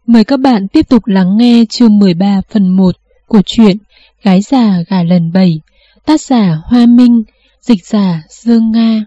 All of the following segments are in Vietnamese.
Mời các bạn tiếp tục lắng nghe chương 13 phần 1 của truyện Gái già gả lần 7, tác giả Hoa Minh, dịch giả Dương Nga.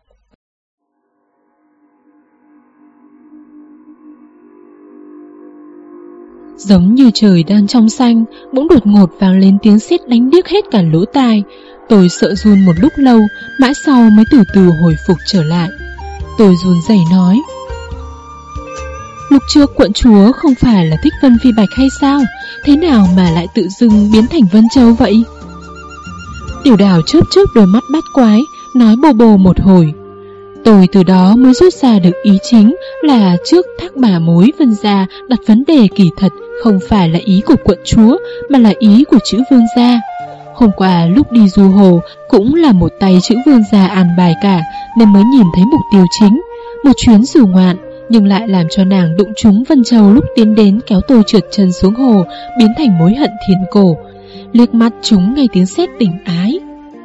Giống như trời đang trong xanh, bỗng đột ngột vang lên tiếng sét đánh điếc hết cả lỗ tai. Tôi sợ run một lúc lâu, mãi sau mới từ từ hồi phục trở lại. Tôi run rẩy nói: Lúc trước quận chúa không phải là thích Vân Phi Bạch hay sao? Thế nào mà lại tự dưng biến thành Vân Châu vậy? Tiểu Đào chớp chớp đôi mắt bát quái, nói bồ bồ một hồi. Tôi từ đó mới rút ra được ý chính là trước Thác Bà Mối Vân gia đặt vấn đề kỳ thật không phải là ý của quận chúa, mà là ý của chữ Vương gia. Hôm qua lúc đi du hồ cũng là một tay chữ Vương gia an bài cả, nên mới nhìn thấy mục tiêu chính. Một chuyến du ngoạn, nhưng lại làm cho nàng đụng trúng Vân Châu lúc tiến đến kéo tôi trượt chân xuống hồ, biến thành mối hận thiên cổ. Liếc mắt chúng ngay tiếng sét tình ái.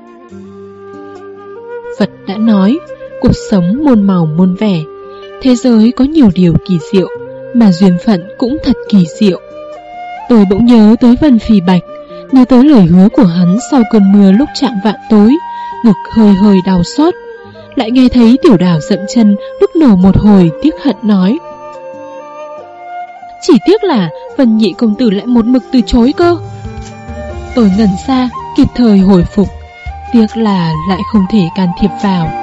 Phật đã nói, cuộc sống muôn màu muôn vẻ, thế giới có nhiều điều kỳ diệu, mà duyên phận cũng thật kỳ diệu. Tôi bỗng nhớ tới Vân Phi Bạch, nhớ tới lời hứa của hắn sau cơn mưa lúc chạng vạn tối, ngực hơi hơi đau xót. Lại nghe thấy Tiểu Đào dậm chân lúc nổ một hồi tiếc hận nói: Chỉ tiếc là Vân nhị công tử lại một mực từ chối cơ. Tôi ngẩn ra, kịp thời hồi phục, tiếc là lại không thể can thiệp vào.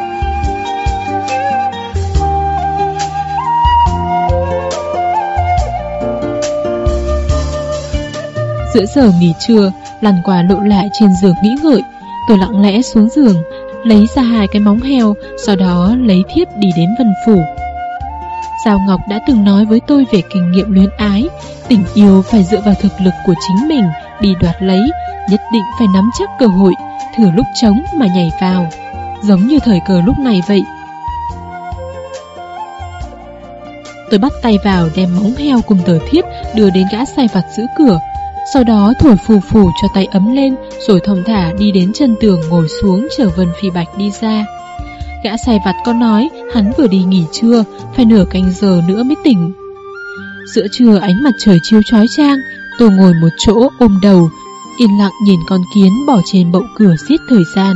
Giữa giờ nghỉ trưa, lăn qua lộn lại trên giường nghĩ ngợi, tôi lặng lẽ xuống giường, lấy ra 2 cái móng heo, sau đó lấy thiếp đi đến Vân phủ. Giao Ngọc đã từng nói với tôi về kinh nghiệm luyến ái, tình yêu phải dựa vào thực lực của chính mình, đi đoạt lấy, nhất định phải nắm chắc cơ hội, thử lúc trống mà nhảy vào, giống như thời cờ lúc này vậy. Tôi bắt tay vào đem móng heo cùng tờ thiếp đưa đến gã sai vặt giữ cửa, sau đó thổi phù phù cho tay ấm lên, rồi thong thả đi đến chân tường ngồi xuống chờ Vân Phi Bạch đi ra. Gã sai vặt có nói hắn vừa đi nghỉ trưa, phải nửa canh giờ nữa mới tỉnh. Giữa trưa ánh mặt trời chiếu chói chang, tôi ngồi một chỗ ôm đầu, yên lặng nhìn con kiến bò trên bậu cửa giết thời gian.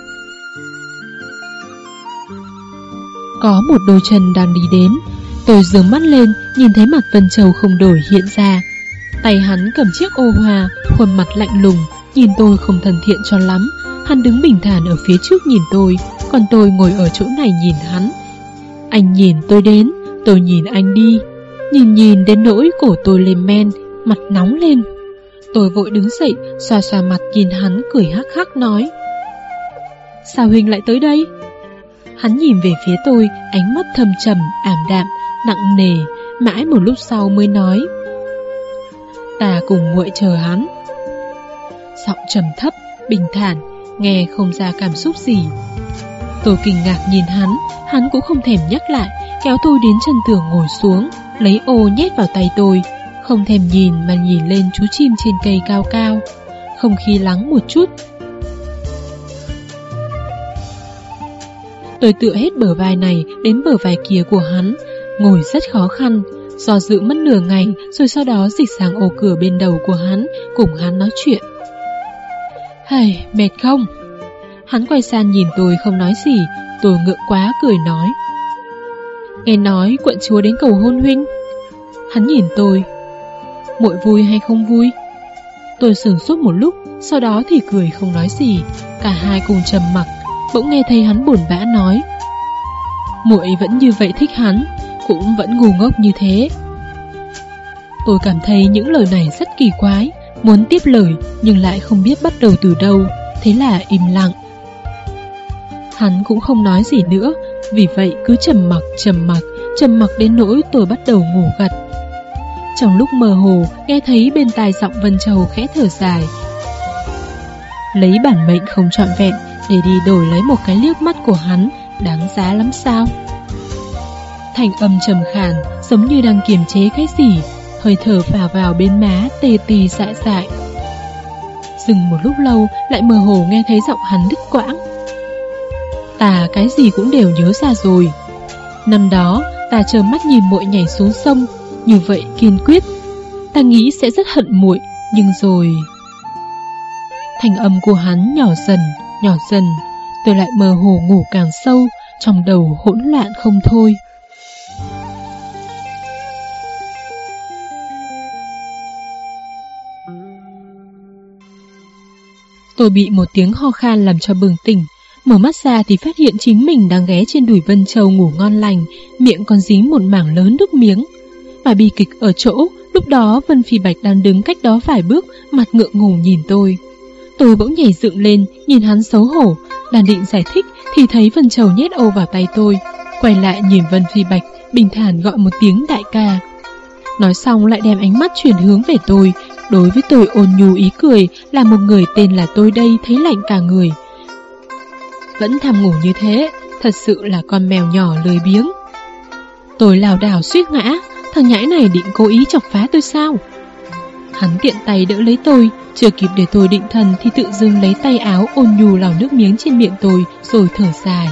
Có một đôi chân đang đi đến, tôi giương mắt lên, nhìn thấy mặt Vân Châu không đổi hiện ra. Tay hắn cầm chiếc ô hoa, khuôn mặt lạnh lùng, nhìn tôi không thân thiện cho lắm. Hắn đứng bình thản ở phía trước nhìn tôi, còn tôi ngồi ở chỗ này nhìn hắn. Anh nhìn tôi đến, tôi nhìn anh đi. Nhìn đến nỗi cổ tôi lên men, mặt nóng lên. Tôi vội đứng dậy, xoa xoa mặt nhìn hắn cười hắc hắc nói: Sao huynh lại tới đây? Hắn nhìn về phía tôi, ánh mắt thâm trầm, ảm đạm, nặng nề, mãi một lúc sau mới nói: Ta cùng muội chờ hắn. Giọng trầm thấp, bình thản, nghe không ra cảm xúc gì. Tôi kinh ngạc nhìn hắn cũng không thèm nhắc lại, kéo tôi đến chân tường ngồi xuống, lấy ô nhét vào tay tôi, không thèm nhìn mà nhìn lên chú chim trên cây cao cao. Không khí lắng một chút. Tôi tựa hết bờ vai này đến bờ vai kia của hắn, ngồi rất khó khăn, do dự mất nửa ngày, rồi sau đó dịch sang ô cửa bên đầu của hắn, cùng hắn nói chuyện. Hây, mệt không? Hắn quay sang nhìn tôi không nói gì. Tôi ngượng quá cười nói: Nghe nói quận chúa đến cầu hôn huynh. Hắn nhìn tôi: Muội vui hay không vui? Tôi sửng sốt một lúc, sau đó thì cười không nói gì. Cả hai cùng trầm mặc. Bỗng nghe thấy hắn buồn bã nói: Muội vẫn như vậy thích hắn, cũng vẫn ngu ngốc như thế. Tôi cảm thấy những lời này rất kỳ quái, muốn tiếp lời nhưng lại không biết bắt đầu từ đâu, thế là im lặng. Hắn cũng không nói gì nữa, vì vậy cứ trầm mặc đến nỗi tôi bắt đầu ngủ gật. Trong lúc mơ hồ, nghe thấy bên tai giọng Vân Châu khẽ thở dài: Lấy bản mệnh không trọn vẹn để đi đổi lấy một cái liếc mắt của hắn, đáng giá lắm sao? Thành âm trầm khàn, giống như đang kiềm chế cái gì, hơi thở phả vào bên má tê tê dại dại. Dừng một lúc lâu, lại mơ hồ nghe thấy giọng hắn đứt quãng: Ta cái gì cũng đều nhớ ra rồi. Năm đó ta trơ mắt nhìn muội nhảy xuống sông, như vậy kiên quyết, ta nghĩ sẽ rất hận muội, nhưng rồi... Thanh âm của hắn nhỏ dần, tôi lại mơ hồ ngủ càng sâu, trong đầu hỗn loạn không thôi. Tôi bị một tiếng ho khan làm cho bừng tỉnh, mở mắt ra thì phát hiện chính mình đang ghé trên đùi Vân Châu ngủ ngon lành, miệng còn dính một mảng lớn nước miếng. Mà bi kịch ở chỗ, lúc đó Vân Phi Bạch đang đứng cách đó vài bước, mặt ngượng ngùng nhìn tôi. Tôi bỗng nhảy dựng lên, nhìn hắn xấu hổ, đang định giải thích thì thấy Vân Châu nhét Âu vào tay tôi, quay lại nhìn Vân Phi Bạch, bình thản gọi một tiếng đại ca. Nói xong lại đem ánh mắt chuyển hướng về tôi, đối với tôi ôn nhu ý cười, là một người tên là tôi đây thấy lạnh cả người. Vẫn thầm ngủ như thế, thật sự là con mèo nhỏ lười biếng. Tôi lảo đảo suýt ngã, thằng nhãi này định cố ý chọc phá tôi sao? Hắn tiện tay đỡ lấy tôi, chưa kịp để tôi định thần thì tự dưng lấy tay áo ôn nhu lau nước miếng trên miệng tôi, rồi thở dài.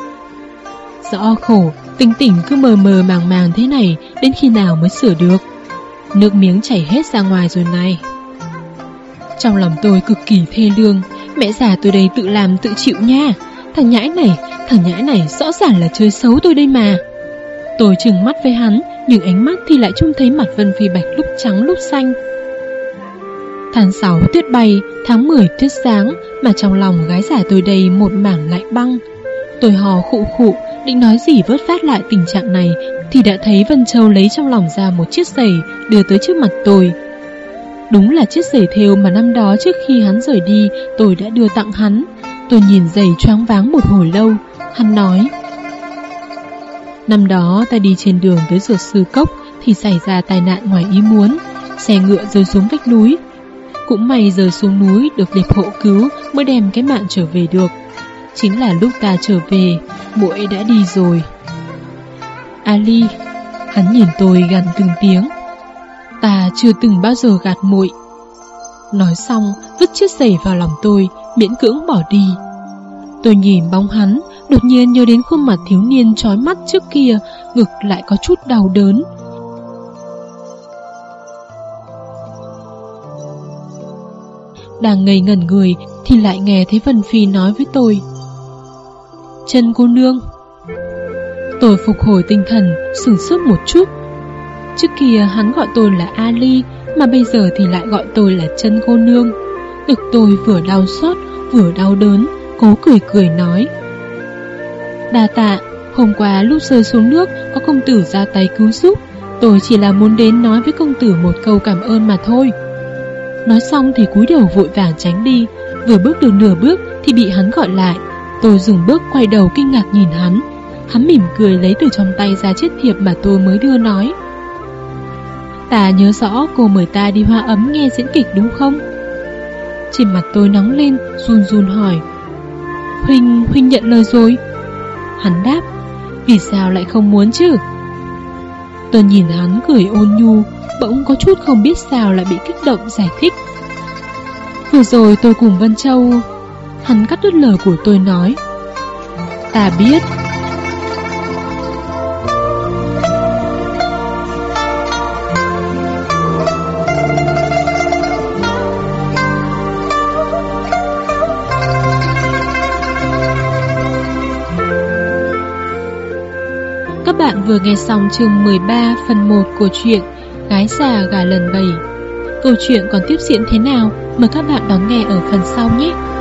Rõ khổ, tình tỉnh cứ mờ mờ màng màng thế này, đến khi nào mới sửa được? Nước miếng chảy hết ra ngoài rồi này. Trong lòng tôi cực kỳ thê lương, mẹ già tôi đây tự làm tự chịu nha. Thằng nhãi này rõ ràng là chơi xấu tôi đây mà. Tôi trừng mắt với hắn, nhưng ánh mắt thì lại trông thấy mặt Vân Phi Bạch lúc trắng lúc xanh. Tháng 6 tuyết bay, tháng 10 tuyết sáng, mà trong lòng gái già tôi đây một mảng lạnh băng. Tôi hò khụ khụ, định nói gì vớt vát lại tình trạng này, thì đã thấy Vân Châu lấy trong lòng ra một chiếc giày đưa tới trước mặt tôi. Đúng là chiếc giày thêu mà năm đó trước khi hắn rời đi tôi đã đưa tặng hắn. Tôi nhìn giày choáng váng một hồi lâu. Hắn nói: năm đó ta đi trên đường tới Dược Sư Cốc thì xảy ra tai nạn ngoài ý muốn, xe ngựa rơi xuống vách núi. Cũng may rơi xuống núi được liệp hộ cứu mới đem cái mạng trở về được. Chính là lúc ta trở về, muội đã đi rồi. Ali, hắn nhìn tôi gằn từng tiếng. Ta chưa từng bao giờ gạt muội. Nói xong, vứt chiếc giày vào lòng tôi, miễn cưỡng bỏ đi. Tôi nhìn bóng hắn, đột nhiên nhớ đến khuôn mặt thiếu niên chói mắt trước kia, ngực lại có chút đau đớn. Đang ngây ngẩn người thì lại nghe thấy Vân Phi nói với tôi: Chân cô nương. Tôi phục hồi tinh thần, sửng sốt một chút. Trước kia hắn gọi tôi là Ali, mà bây giờ thì lại gọi tôi là Chân cô nương. Ngực tôi vừa đau xót vừa đau đớn, cố cười nói: đa tạ, hôm qua lúc rơi xuống nước có công tử ra tay cứu giúp, tôi chỉ là muốn đến nói với công tử một câu cảm ơn mà thôi. Nói xong thì cúi đầu vội vàng tránh đi, vừa bước được nửa bước thì bị hắn gọi lại. Tôi dừng bước quay đầu kinh ngạc nhìn hắn. Hắn mỉm cười lấy từ trong tay ra chiếc thiệp mà tôi mới đưa, nói: ta nhớ rõ cô mời ta đi Hoa Ấm nghe diễn kịch đúng không? Trên mặt tôi nóng lên, run run hỏi: Huynh nhận lời rồi? Hắn đáp: vì sao lại không muốn chứ? Tôi nhìn hắn cười ôn nhu, bỗng có chút không biết sao lại bị kích động giải thích: vừa rồi tôi cùng Vân Châu. Hắn cắt đứt lời của tôi nói: ta biết. Các bạn vừa nghe xong chương 13 phần 1 của truyện Gái già gà lần 7. Câu chuyện còn tiếp diễn thế nào? Mời các bạn đón nghe ở phần sau nhé.